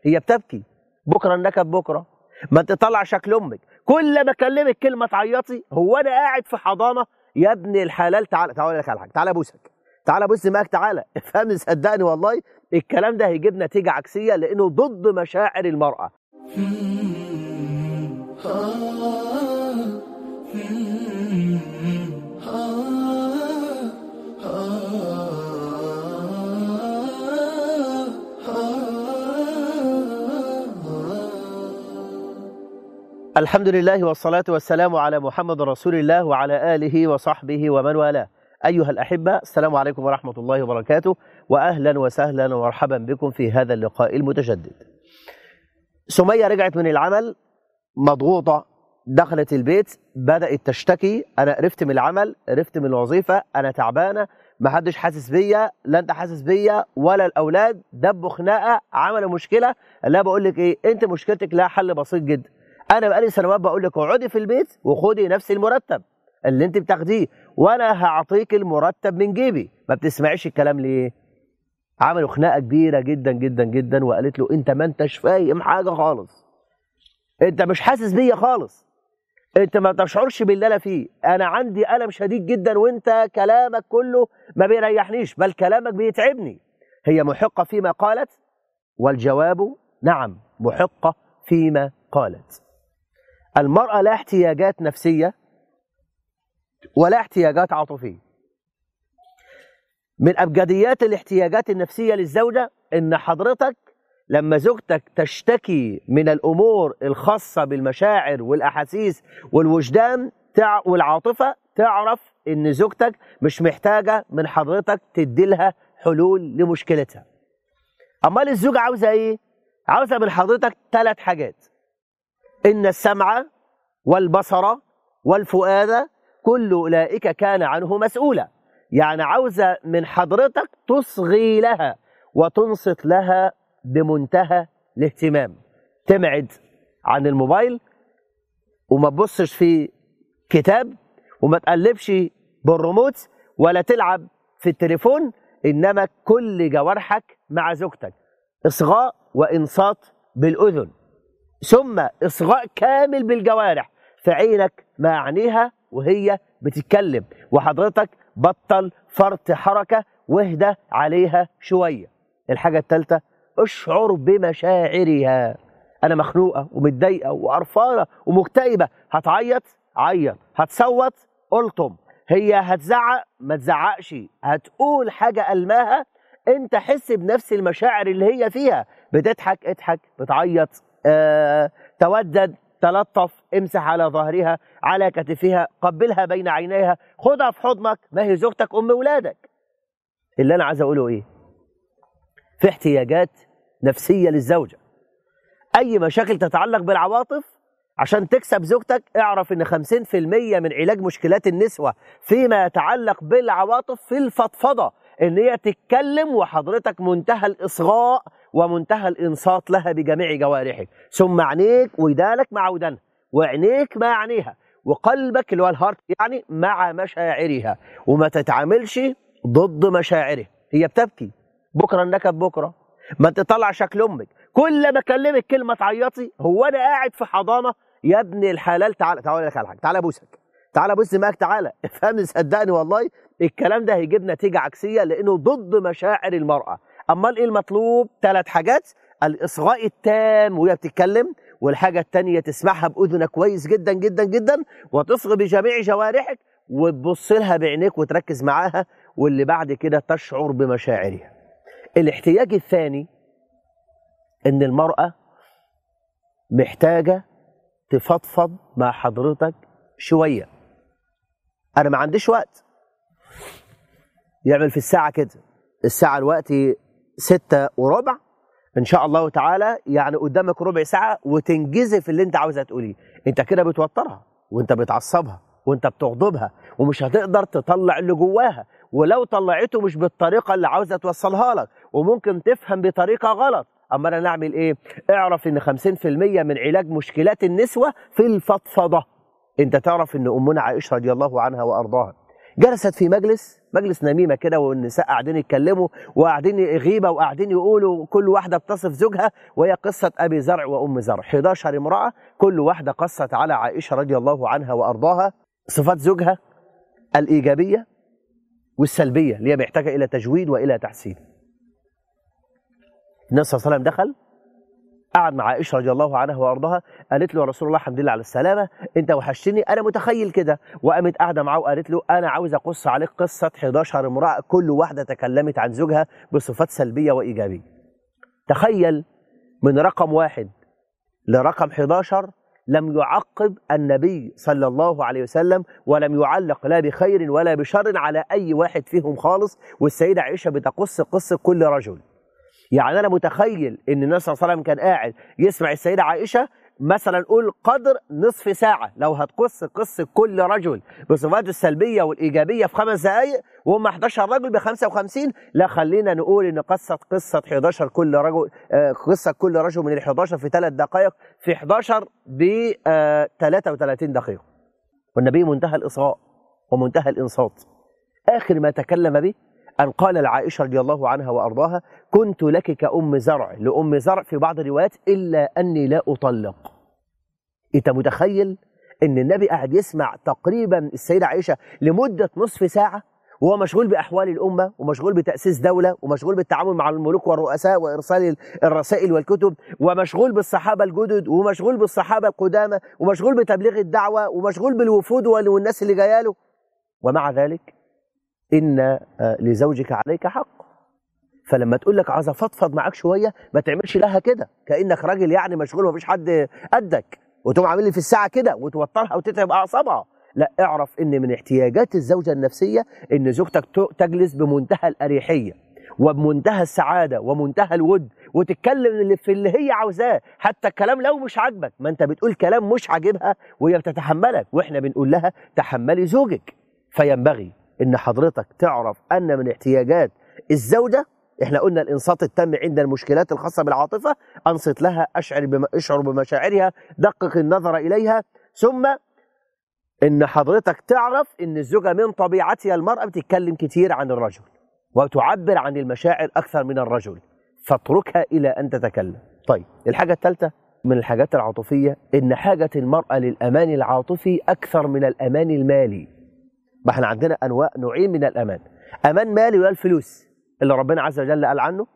هي بتبكي. بكره النكد بكره، ما انت طلع شكل امك. كل ما اكلمك كلمه تعيطي. هو انا قاعد في حضانه يا ابن الحلال؟ تعالى اقول لك على حاجه، تعالى ابوسك، تعالى ابوس دماغك، تعالى افهمني صدقني والله الكلام ده هيجيب نتيجه عكسيه لانه ضد مشاعر المراه. الحمد لله والصلاة والسلام على محمد رسول الله وعلى آله وصحبه ومن والاه. أيها الأحبة، السلام عليكم ورحمة الله وبركاته، وأهلا وسهلا ومرحبا بكم في هذا اللقاء المتجدد. سمية رجعت من العمل مضغوطة، دخلت البيت بدأت تشتكي: أنا قرفت من العمل، قرفت من الوظيفة، أنا تعبانة، محدش حاسس بيا، لا أنت حاسس بيا ولا الأولاد، دبوا خناقة، عملوا مشكلة. لا بقول لك إيه، أنت مشكلتك لها حل بسيط جدا. أنا بقالي سنوات بقول لك اقعدي في البيت وخدي نفس المرتب اللي أنت بتاخديه وأنا هعطيك المرتب من جيبي. ما بتسمعيش الكلام ليه؟ عملوا خناقة كبيرة جدا جدا جدا، وقالت له: أنت ما أنتش فاهم حاجة خالص، أنت مش حاسس بيا خالص، أنت ما تشعرش باللي أنا فيه، أنا عندي ألم شديد جدا وأنت كلامك كله ما بيريحنيش، بل كلامك بيتعبني. هي محقة فيما قالت؟ والجواب نعم، محقة فيما قالت. المرأة لا احتياجات نفسية ولا احتياجات عاطفية. من أبجديات الاحتياجات النفسية للزوجة إن حضرتك لما زوجتك تشتكي من الأمور الخاصة بالمشاعر والأحاسيس والوجدان والعاطفة، تعرف إن زوجتك مش محتاجة من حضرتك تديلها حلول لمشكلتها. أمال الزوجة عاوزة إيه؟ عاوزة من حضرتك 3 حاجات: إن السمع والبصر والفؤاد كل أولئك كان عنه مسؤولا. يعني عاوزة من حضرتك تصغي لها وتنصت لها بمنتهى الاهتمام، تبعد عن الموبايل وما تبصش في كتاب وما تقلبش بالريموت ولا تلعب في التليفون، إنما كل جوارحك مع زوجتك، إصغاء وإنصات بالأذن، ثم إصغاء كامل بالجوارح، في عينك مع عينيها وهي بتتكلم، وحضرتك بطل فرط حركة واهدى عليها شوية. الحاجة الثالثة: اشعر بمشاعرها. أنا مخنوقة ومتضايقة وقرفانة ومكتئبة، هتعيط عيط، هتصوت قلتم، هي هتزعق ما تزعقش، هتقول حاجة ألماها، أنت حس بنفس المشاعر اللي هي فيها، بتضحك اضحك، بتعيط تودد تلطف، امسح على ظهرها على كتفها، قبلها بين عينيها، خدها في حضنك، ما هي زوجتك أم ولادك. اللي أنا عايز أقوله إيه؟ في احتياجات نفسية للزوجة. أي مشاكل تتعلق بالعواطف عشان تكسب زوجتك، اعرف إن 50% من علاج مشكلات النسوة فيما يتعلق بالعواطف في الفضفضة، إن هي تتكلم وحضرتك منتهى الإصغاء ومنتهى الإنصات لها بجميع جوارحك، ثم عينيك ودانك مع ودانها، وعينيك مع عينيها، وقلبك اللي هو الهارت يعني مع مشاعرها، وما تتعاملش ضد مشاعرها. هي بتبكي. بكره النكد بكره، ما انت طلع شكل امك. كل ما اكلمك كلمه تعيطي. هو انا قاعد في حضانه يا ابن الحلال؟ تعالى اقول لك على حاجه، تعالى ابوسك، تعالى ابوس دماغك، تعالى افهمني صدقني والله الكلام ده هيجيب نتيجه عكسيه لانه ضد مشاعر المراه. امال ايه المطلوب؟ 3 حاجات: الاصغاء التام وهي بتتكلم، والحاجه الثانيه تسمعها باذنك كويس جدا جدا جدا، وتصغي بجميع جوارحك وتبص لها بعينيك وتركز معاها، واللي بعد كده تشعر بمشاعرها. الاحتياج الثاني ان المرأة محتاجة تفضفض مع حضرتك شوية. انا ما عنديش وقت. يعمل في الساعة كده، الساعة الوقت 6:15 ان شاء الله تعالى، يعني قدامك ربع ساعة وتنجزي في اللي انت عاوزة تقوليه. انت كده بتوترها وانت بتعصبها وانت بتغضبها، ومش هتقدر تطلع اللي جواها، ولو طلعته مش بالطريقة اللي عاوزة توصلها لك، وممكن تفهم بطريقة غلط. أما أنا نعمل إيه؟ اعرف إن 50% من علاج مشكلات النسوة في الفضفضة. أنت تعرف إن أمنا عائشة رضي الله عنها وأرضاها جلست في مجلس نميمه كده، والنساء قاعدين يتكلموا وقاعدين غيبه وقاعدين يقولوا، كل واحده بتصف زوجها، وهي قصه ابي زرع وام زرع، 11 امراه كل واحده قصت على عائشه رضي الله عنها وارضاها صفات زوجها الايجابيه والسلبيه اللي هي محتاجه الى تجويد والى تحسين. النبي صلى الله عليه وسلم دخل قعد مع عائشه رضي الله عنها وارضاها، قالت له يا رسول الله الحمد لله على السلامه، انت وحشتني، انا متخيل كده. وقامت قاعده معاه وقالت له انا عاوز اقص عليك قصه 11 امراه كل واحده تكلمت عن زوجها بصفات سلبيه وايجابيه. تخيل من رقم 1 لرقم 11 لم يعقب النبي صلى الله عليه وسلم ولم يعلق لا بخير ولا بشر على اي واحد فيهم خالص، والسيده عائشه بتقص قصه كل رجل. يعني أنا متخيل إن النبي صلى الله عليه وسلم كان قاعد يسمع السيدة عائشة مثلا قول قدر نصف ساعة، لو هتقص قصة كل رجل بصفاته السلبية والإيجابية في 5 دقائق وهم 11 رجل ب 55، لا خلينا نقول إن قصة 11 كل رجل، قصة كل رجل من ال 11 في 3 دقائق، في 11 ب 33 دقيقة. والنبي منتهى الإصغاء ومنتهى الإنصات. آخر ما تكلم به أن قال لعائشة رضي الله عنها وأرضاها كنت لك كأم زرع لأم زرع في بعض الروايات إلا أني لا أطلق. أنت متخيل أن النبي قاعد يسمع تقريبا السيدة عائشة لمدة نصف ساعة وهو مشغول بأحوال الأمة ومشغول بتأسيس دولة ومشغول بالتعامل مع الملوك والرؤساء وإرسال الرسائل والكتب ومشغول بالصحابة الجدد ومشغول بالصحابة القدامى ومشغول بتبليغ الدعوة ومشغول بالوفود والناس اللي جايه له، ومع ذلك إن لزوجك عليك حق. فلما تقول لك عايز افضفض معاك شويه ما تعملش لها كده كانك راجل يعني مشغول ومفيش حد قدك وتقوم عامل لي في الساعه كده وتوترها وتتعب اعصابها. لا، اعرف ان من احتياجات الزوجه النفسيه ان زوجتك تجلس بمنتهى الاريحيه وبمنتهى السعاده ومنتهى الود وتتكلم اللي هي عاوزاه، حتى الكلام لو مش عاجبك، ما انت بتقول كلام مش عاجبها وهي بتتحملك، واحنا بنقول لها تحملي زوجك. فينبغي ان حضرتك تعرف ان من احتياجات الزوجه، احنا قلنا الانصات التام عند المشكلات الخاصه بالعاطفه، انصت لها، اشعر بمشاعرها، دقق النظر اليها، ثم ان حضرتك تعرف ان الزوجه من طبيعتها المراه بتتكلم كتير عن الرجل وتعبر عن المشاعر اكثر من الرجل، فاتركها الى ان تتكلم. طيب، الحاجه الثالثه من الحاجات العاطفيه ان حاجه المراه للامان العاطفي اكثر من الامان المالي. ما احنا عندنا نوعين من الامان، امان مالي وهو الفلوس اللي ربنا عز وجل قال عنه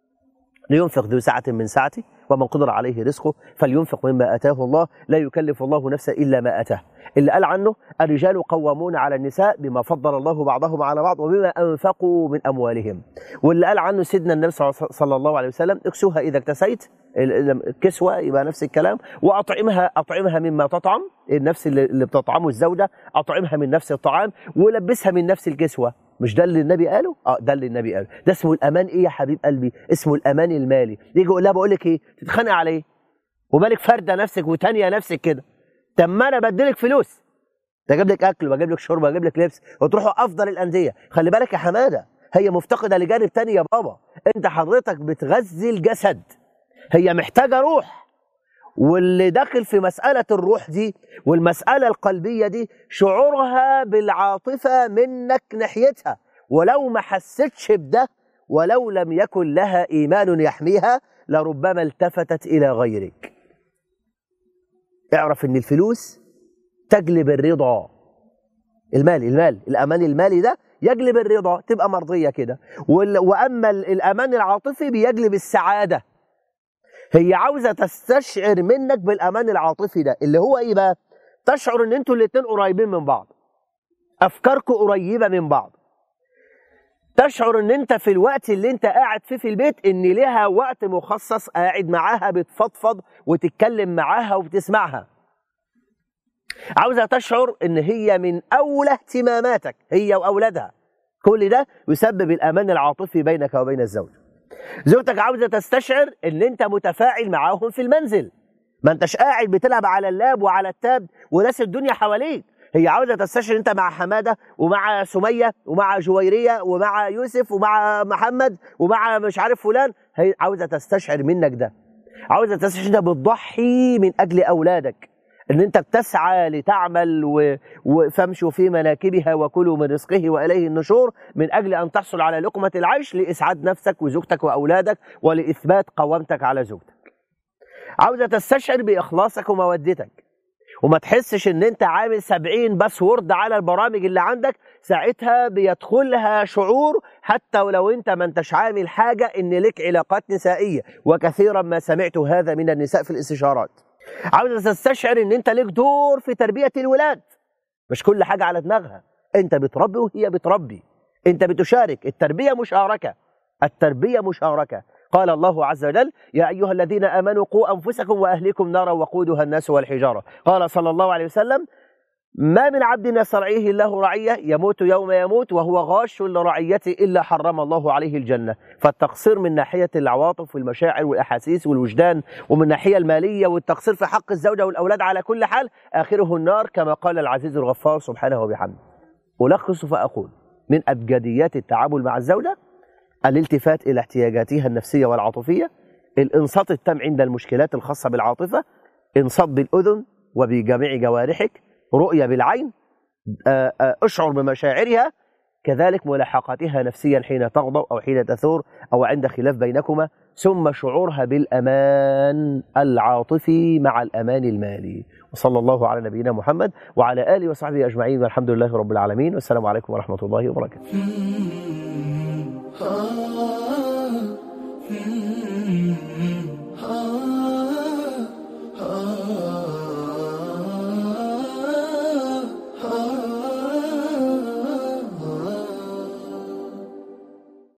لينفق ذو سعة من سعته ومن قدر عليه رزقه فلينفق مما آتاه الله لا يكلف الله نفسا إلا ما آتاه، اللي قال عنه الرجال قوامون على النساء بما فضل الله بعضهم على بعض وبما أنفقوا من أموالهم، واللي قال عنه سيدنا النبي صلى الله عليه وسلم اكسوها إذا اكتسيت، الكسوة يبقى نفس الكلام، وأطعمها مما تطعم، النفس اللي بتطعمه الزوجة أطعمها من نفس الطعام ولبسها من نفس الكسوة. مش ده اللي النبي قاله؟ ده اللي النبي قاله. ده اسمه الامان. ايه يا حبيب قلبي؟ اسمه الامان المالي. يجي يقول لها بقول لك ايه، تتخانق على ايه؟ ومالك فارده نفسك وتانيه نفسك كده؟ طب ما انا بديلك فلوس، بجيب لك اكل وبجيب لك شرب وبجيب لك لبس وتروحوا افضل الانديه. خلي بالك يا حماده، هي مفتقده لجانب تاني يا بابا. انت حضرتك بتغذي الجسد، هي محتاجه روح، واللي داخل في مسألة الروح دي والمسألة القلبية دي شعورها بالعاطفة منك ناحيتها، ولو ما حستش بده ولو لم يكن لها إيمان يحميها لربما التفتت إلى غيرك. اعرف إن الفلوس تجلب الرضا، المال الأمان المالي ده يجلب الرضا، تبقى مرضية كده. وأما الأمان العاطفي بيجلب السعادة. هي عاوزة تستشعر منك بالأمان العاطفي ده اللي هو إيه بقى؟ تشعر إن أنتوا الاتنين قريبين من بعض، أفكاركم قريبة من بعض، تشعر إن أنت في الوقت اللي أنت قاعد فيه في البيت إن لها وقت مخصص قاعد معاها بتفضفض وتتكلم معاها وبتسمعها. عاوزة تشعر إن هي من أولى اهتماماتك هي وأولادها. كل ده يسبب الأمان العاطفي بينك وبين الزوج. زوجتك عاوزة تستشعر ان انت متفاعل معاهم في المنزل، ما انتش قاعد بتلعب على اللاب وعلى التاب وناس الدنيا حواليك. هي عاوزة تستشعر انت مع حمادة ومع سمية ومع جويرية ومع يوسف ومع محمد ومع مش عارف فلان. هي عاوزة تستشعر منك ده، عاوزة تستشعر انت بتضحي من اجل اولادك، ان انت بتسعى لتعمل فامشوا في مناكبها وكلوا من رزقه واليه النشور، من اجل ان تحصل على لقمه العيش لاسعاد نفسك وزوجتك واولادك ولاثبات قوامتك على زوجتك. عاوزه تستشعر باخلاصك ومودتك، وما تحسش ان انت عامل 70 باسورد على البرامج اللي عندك، ساعتها بيدخلها شعور حتى ولو انت ما انتش عامل حاجه ان لك علاقات نسائيه، وكثيرا ما سمعت هذا من النساء في الاستشارات. عاوز تستشعر ان انت لك دور في تربيه الولاد، مش كل حاجه على دماغها، انت بتربي وهي بتربي، انت بتشارك. التربيه مشاركه، التربيه مشاركه. قال الله عز وجل: يا أيها الذين آمنوا قوا أنفسكم وأهليكم نارا وقودها الناس والحجارة. قال صلى الله عليه وسلم: ما من عبد يسترعيه الله رعية يموت يوم يموت وهو غاش لرعيته إلا حرم الله عليه الجنة. فالتقصير من ناحية العواطف والمشاعر والأحاسيس والوجدان، ومن الناحية المالية، والتقصير في حق الزوجة والأولاد على كل حال آخره النار، كما قال العزيز الغفار سبحانه وبحمده. ألخص فأقول: من أبجديات التعامل مع الزوجة الالتفات إلى احتياجاتها النفسية والعاطفية، الإنصات التام عند المشكلات الخاصة بالعاطفة، إنصات بالأذن وبجميع جوارحك، رؤية بالعين، أشعر بمشاعرها، كذلك ملاحقتها نفسيا حين تغضب أو حين تثور أو عند خلاف بينكما، ثم شعورها بالأمان العاطفي مع الأمان المالي. وصلى الله على نبينا محمد وعلى آله وصحبه أجمعين، والحمد لله رب العالمين، والسلام عليكم ورحمة الله وبركاته.